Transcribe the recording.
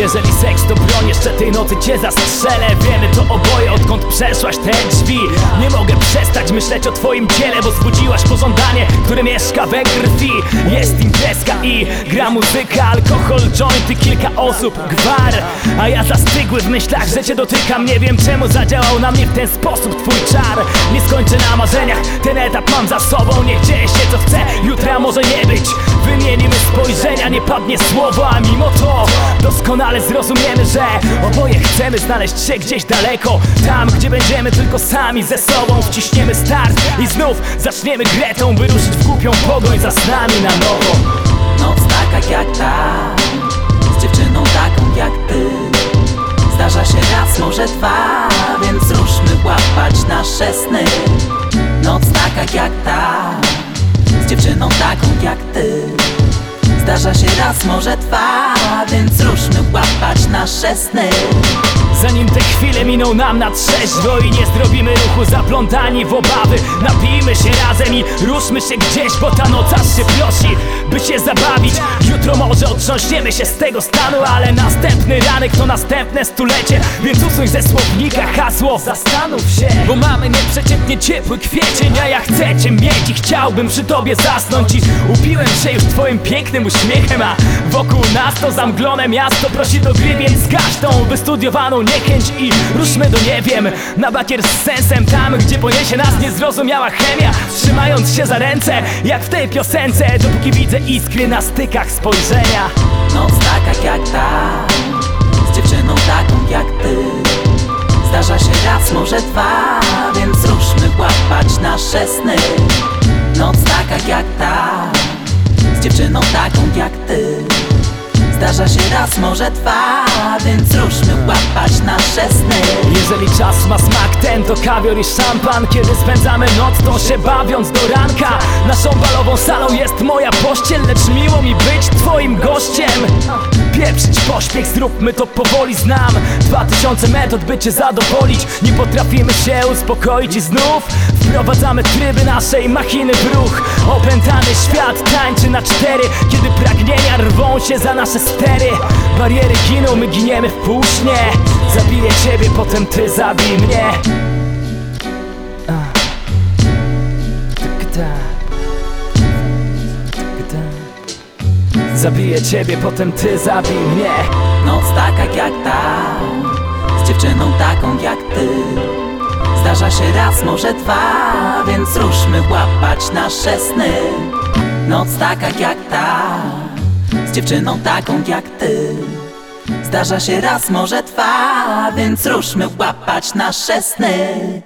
Jeżeli seks to broń, jeszcze tej nocy cię zastrzelę. Wiemy to oboje, odkąd przeszłaś te drzwi. Nie mogę przestać myśleć o twoim ciele, bo zbudziłaś pożądanie, które mieszka we krwi. Jest imprezka i gra muzyka, alkohol, jointy, kilka osób, gwar. A ja zastygły w myślach, że cię dotykam. Nie wiem czemu zadziałał na mnie w ten sposób twój czar. Nie skończę na marzeniach, ten etap mam za sobą. Niech dzieje się co chce, jutra może nie być. Wymienimy spojrzenia, nie padnie słowo, a mimo to doskonale zrozumiemy, że oboje chcemy znaleźć się gdzieś daleko. Tam, gdzie będziemy tylko sami ze sobą. Wciśniemy start i znów zaczniemy grę tą, by ruszyć w głupią pogoń za snami na nowo. Noc taka jak ta, z dziewczyną taką jak ty. Zdarza się raz, może dwa, więc ruszmy łapać nasze sny. Noc taka jak ta, z dziewczyną taką jak ty. Zdarza się raz, może dwa, więc ruszmy łapać nasze sny. Zanim te chwile miną nam na trzeźwo i nie zrobimy ruchu zaplątani w obawy, napijmy się razem i ruszmy się gdzieś, bo ta noc aż się prosi, by się zabawić. Jutro może otrząśniemy się z tego stanu, ale następny ranek to następne stulecie. Więc usuń ze słownika hasło zastanów się, bo mamy nieprzeciętnie ciepły kwiecień. A ja chcę cię mieć i chciałbym przy tobie zasnąć. I upiłem się już twoim pięknym uśmiechem, a wokół nas to zamglone miasto prosi do gry, więc zgaś tą wystudiowaną niechęć i ruszmy do nie wiem, na bakier z sensem. Tam, gdzie poniesie nas niezrozumiała chemia, trzymając się za ręce, jak w tej piosence, dopóki widzę iskry na stykach spojrzenia. Noc taka jak ta, z dziewczyną taką jak ty. Zdarza się raz, może dwa, więc ruszmy łapać nasze sny. Noc taka jak ta, z dziewczyną taką jak ty. Zdarza się raz, może dwa, więc ruszmy łapać nasze sny. Jeżeli czas ma smak ten, to kawior i szampan. Kiedy spędzamy noc, to się bawiąc do ranka. Naszą balową salą jest moja pościel, lecz miło mi być twoim gościem. Pieprzyć pośpiech, zróbmy to powoli. Znam 2000 metod, by cię zadowolić. Nie potrafimy się uspokoić i znów wprowadzamy tryby naszej machiny w ruch. Opętany świat tańczy na cztery, kiedy pragnienia rwą się za nasze stery. Bariery giną, my giniemy w półśnie. Zabiję ciebie, potem ty zabij mnie. Zabiję ciebie, potem ty zabij mnie. Noc taka jak ta, z dziewczyną taką jak ty. Zdarza się raz, może dwa, więc ruszmy łapać nasze sny. Noc taka jak ta, z dziewczyną taką jak ty. Zdarza się raz, może dwa, więc ruszmy łapać nasze sny.